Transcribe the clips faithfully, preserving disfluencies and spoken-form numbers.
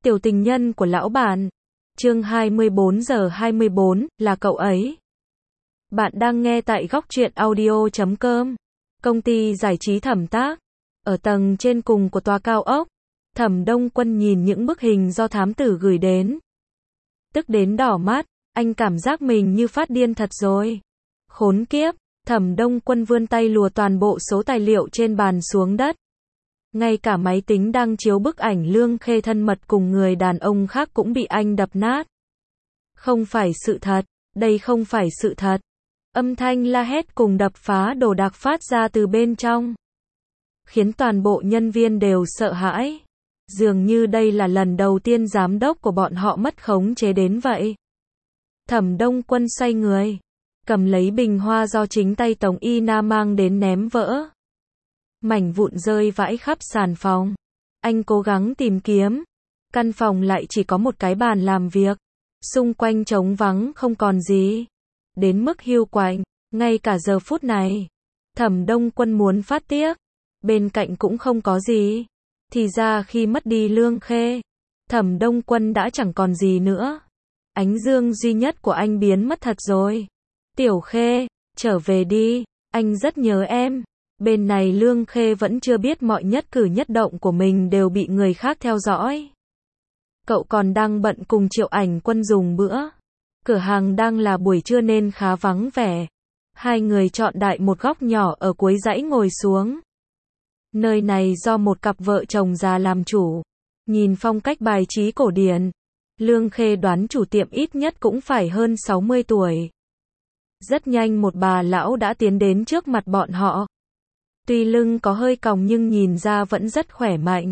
Tiểu tình nhân của lão bản. Chương hai mươi bốn giờ hai mươi bốn, là cậu ấy. Bạn đang nghe tại góc truyện audio chấm com. Công ty giải trí Thẩm Tác. Ở tầng trên cùng của tòa cao ốc, Thẩm Đông Quân nhìn những bức hình do thám tử gửi đến. Tức đến đỏ mắt, anh cảm giác mình như phát điên thật rồi. Khốn kiếp, Thẩm Đông Quân vươn tay lùa toàn bộ số tài liệu trên bàn xuống đất. Ngay cả máy tính đang chiếu bức ảnh Lương Khê thân mật cùng người đàn ông khác cũng bị anh đập nát. Không phải sự thật, đây không phải sự thật. Âm thanh la hét cùng đập phá đồ đạc phát ra từ bên trong, khiến toàn bộ nhân viên đều sợ hãi. Dường như đây là lần đầu tiên giám đốc của bọn họ mất khống chế đến vậy. Thẩm Đông Quân xoay người, cầm lấy bình hoa do chính tay Tống Y Na mang đến ném vỡ. Mảnh vụn rơi vãi khắp sàn phòng. Anh cố gắng tìm kiếm. Căn phòng lại chỉ có một cái bàn làm việc. Xung quanh trống vắng không còn gì. Đến mức hiu quạnh, ngay cả giờ phút này. Thẩm Đông Quân muốn phát tiếc. Bên cạnh cũng không có gì. Thì ra khi mất đi Lương Khê, Thẩm Đông Quân đã chẳng còn gì nữa. Ánh dương duy nhất của anh biến mất thật rồi. Tiểu Khê, trở về đi, anh rất nhớ em. Bên này Lương Khê vẫn chưa biết mọi nhất cử nhất động của mình đều bị người khác theo dõi. Cậu còn đang bận cùng Triệu Ảnh Quân dùng bữa. Cửa hàng đang là buổi trưa nên khá vắng vẻ. Hai người chọn đại một góc nhỏ ở cuối dãy ngồi xuống. Nơi này do một cặp vợ chồng già làm chủ. Nhìn phong cách bài trí cổ điển, Lương Khê đoán chủ tiệm ít nhất cũng phải hơn sáu mươi tuổi. Rất nhanh một bà lão đã tiến đến trước mặt bọn họ. Tuy lưng có hơi còng nhưng nhìn ra vẫn rất khỏe mạnh.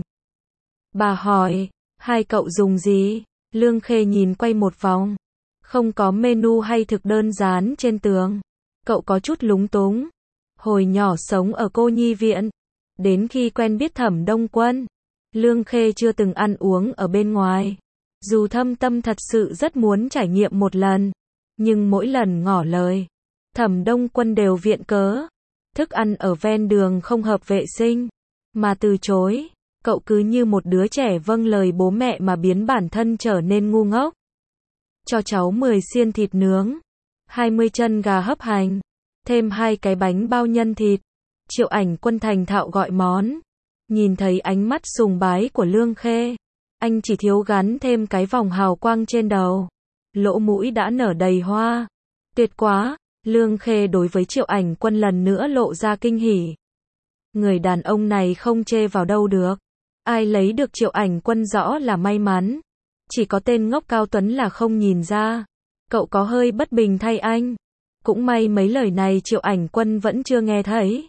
Bà hỏi, hai cậu dùng gì? Lương Khê nhìn quay một vòng. Không có menu hay thực đơn dán trên tường. Cậu có chút lúng túng. Hồi nhỏ sống ở cô nhi viện. Đến khi quen biết Thẩm Đông Quân, Lương Khê chưa từng ăn uống ở bên ngoài. Dù thâm tâm thật sự rất muốn trải nghiệm một lần. Nhưng mỗi lần ngỏ lời, Thẩm Đông Quân đều viện cớ. Thức ăn ở ven đường không hợp vệ sinh, mà từ chối. Cậu cứ như một đứa trẻ vâng lời bố mẹ mà biến bản thân trở nên ngu ngốc. Cho cháu mười xiên thịt nướng, hai mươi chân gà hấp hành, thêm hai cái bánh bao nhân thịt. Triệu Ảnh Quân thành thạo gọi món. Nhìn thấy ánh mắt sùng bái của Lương Khê, anh chỉ thiếu gắn thêm cái vòng hào quang trên đầu. Lỗ mũi đã nở đầy hoa. Tuyệt quá! Lương Khê đối với Triệu Ảnh Quân lần nữa lộ ra kinh hỉ. Người đàn ông này không chê vào đâu được. Ai lấy được Triệu Ảnh Quân rõ là may mắn. Chỉ có tên ngốc Cao Tuấn là không nhìn ra. Cậu có hơi bất bình thay anh. Cũng may mấy lời này Triệu Ảnh Quân vẫn chưa nghe thấy.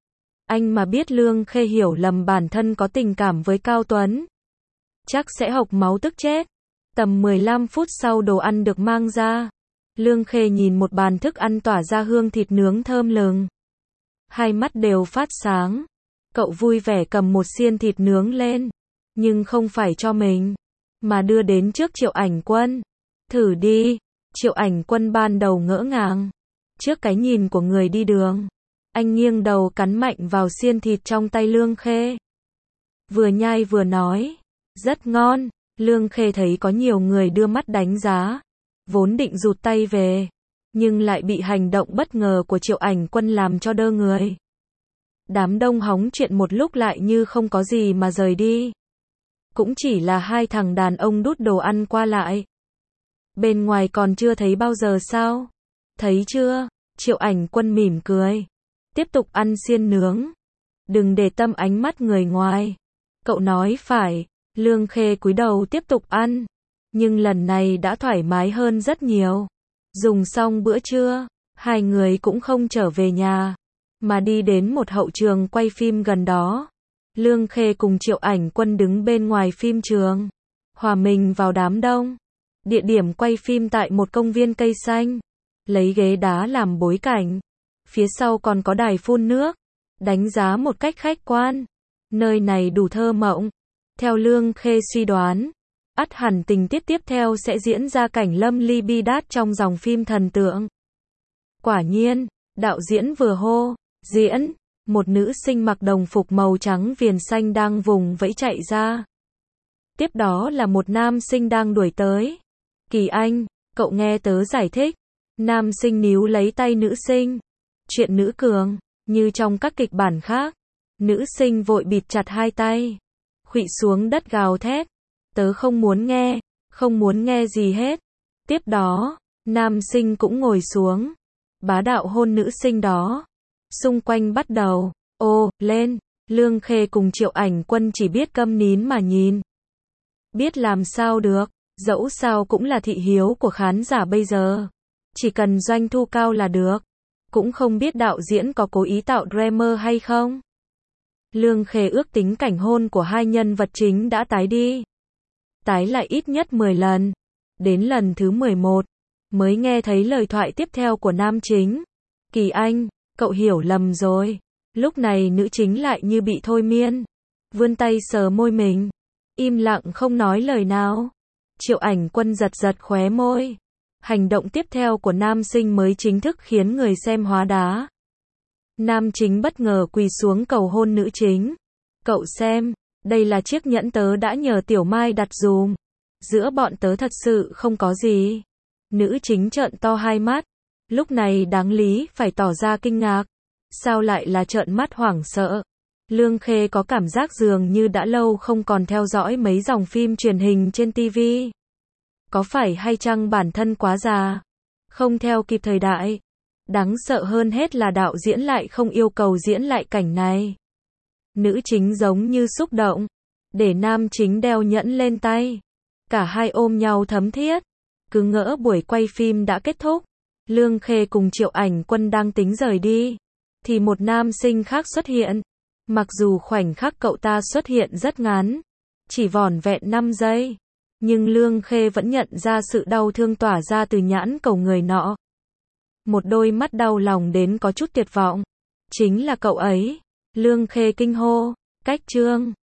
Anh mà biết Lương Khê hiểu lầm bản thân có tình cảm với Cao Tuấn, chắc sẽ hộc máu tức chết. Tầm mười lăm phút sau đồ ăn được mang ra. Lương Khê nhìn một bàn thức ăn tỏa ra hương thịt nướng thơm lừng. Hai mắt đều phát sáng. Cậu vui vẻ cầm một xiên thịt nướng lên. Nhưng không phải cho mình, mà đưa đến trước Triệu Ảnh Quân. Thử đi. Triệu Ảnh Quân ban đầu ngỡ ngàng. Trước cái nhìn của người đi đường, anh nghiêng đầu cắn mạnh vào xiên thịt trong tay Lương Khê. Vừa nhai vừa nói. Rất ngon. Lương Khê thấy có nhiều người đưa mắt đánh giá. Vốn định rụt tay về, nhưng lại bị hành động bất ngờ của Triệu Ảnh Quân làm cho đơ người. Đám đông hóng chuyện một lúc lại như không có gì mà rời đi. Cũng chỉ là hai thằng đàn ông đút đồ ăn qua lại. Bên ngoài còn chưa thấy bao giờ sao? Thấy chưa? Triệu Ảnh Quân mỉm cười. Tiếp tục ăn xiên nướng. Đừng để tâm ánh mắt người ngoài. Cậu nói phải. Lương Khê cúi đầu tiếp tục ăn. Nhưng lần này đã thoải mái hơn rất nhiều. Dùng xong bữa trưa, hai người cũng không trở về nhà, mà đi đến một hậu trường quay phim gần đó. Lương Khê cùng Triệu Ảnh Quân đứng bên ngoài phim trường, hòa mình vào đám đông. Địa điểm quay phim tại một công viên cây xanh, lấy ghế đá làm bối cảnh. Phía sau còn có đài phun nước, đánh giá một cách khách quan. Nơi này đủ thơ mộng. Theo Lương Khê suy đoán, ắt hẳn tình tiết tiếp theo sẽ diễn ra cảnh Lâm Ly bi đát trong dòng phim thần tượng. Quả nhiên, đạo diễn vừa hô, diễn, một nữ sinh mặc đồng phục màu trắng viền xanh đang vùng vẫy chạy ra. Tiếp đó là một nam sinh đang đuổi tới. Kỳ Anh, cậu nghe tớ giải thích. Nam sinh níu lấy tay nữ sinh. Chuyện nữ cường, như trong các kịch bản khác. Nữ sinh vội bịt chặt hai tay. Khuỵu xuống đất gào thét. Tớ không muốn nghe, không muốn nghe gì hết. Tiếp đó, nam sinh cũng ngồi xuống. Bá đạo hôn nữ sinh đó. Xung quanh bắt đầu, ô, lên. Lương Khê cùng Triệu Ảnh Quân chỉ biết câm nín mà nhìn. Biết làm sao được, dẫu sao cũng là thị hiếu của khán giả bây giờ. Chỉ cần doanh thu cao là được. Cũng không biết đạo diễn có cố ý tạo drama hay không. Lương Khê ước tính cảnh hôn của hai nhân vật chính đã tái đi. Tái lại ít nhất mười lần. Đến lần thứ mười một, mới nghe thấy lời thoại tiếp theo của nam chính. Kỳ Anh, cậu hiểu lầm rồi. Lúc này nữ chính lại như bị thôi miên. Vươn tay sờ môi mình. Im lặng không nói lời nào. Triệu Ảnh Quân giật giật khóe môi. Hành động tiếp theo của nam sinh mới chính thức khiến người xem hóa đá. Nam chính bất ngờ quỳ xuống cầu hôn nữ chính. Cậu xem, đây là chiếc nhẫn tớ đã nhờ Tiểu Mai đặt dùm. Giữa bọn tớ thật sự không có gì. Nữ chính trợn to hai mắt. Lúc này đáng lý phải tỏ ra kinh ngạc. Sao lại là trợn mắt hoảng sợ? Lương Khê có cảm giác dường như đã lâu không còn theo dõi mấy dòng phim truyền hình trên ti vi. Có phải hay chăng bản thân quá già? Không theo kịp thời đại. Đáng sợ hơn hết là đạo diễn lại không yêu cầu diễn lại cảnh này. Nữ chính giống như xúc động. Để nam chính đeo nhẫn lên tay. Cả hai ôm nhau thấm thiết. Cứ ngỡ buổi quay phim đã kết thúc. Lương Khê cùng Triệu Ảnh Quân đang tính rời đi. Thì một nam sinh khác xuất hiện. Mặc dù khoảnh khắc cậu ta xuất hiện rất ngắn. Chỉ vỏn vẹn năm giây. Nhưng Lương Khê vẫn nhận ra sự đau thương tỏa ra từ nhãn cầu người nọ. Một đôi mắt đau lòng đến có chút tuyệt vọng. Chính là cậu ấy. Lương Khê kinh hô. Cách chương.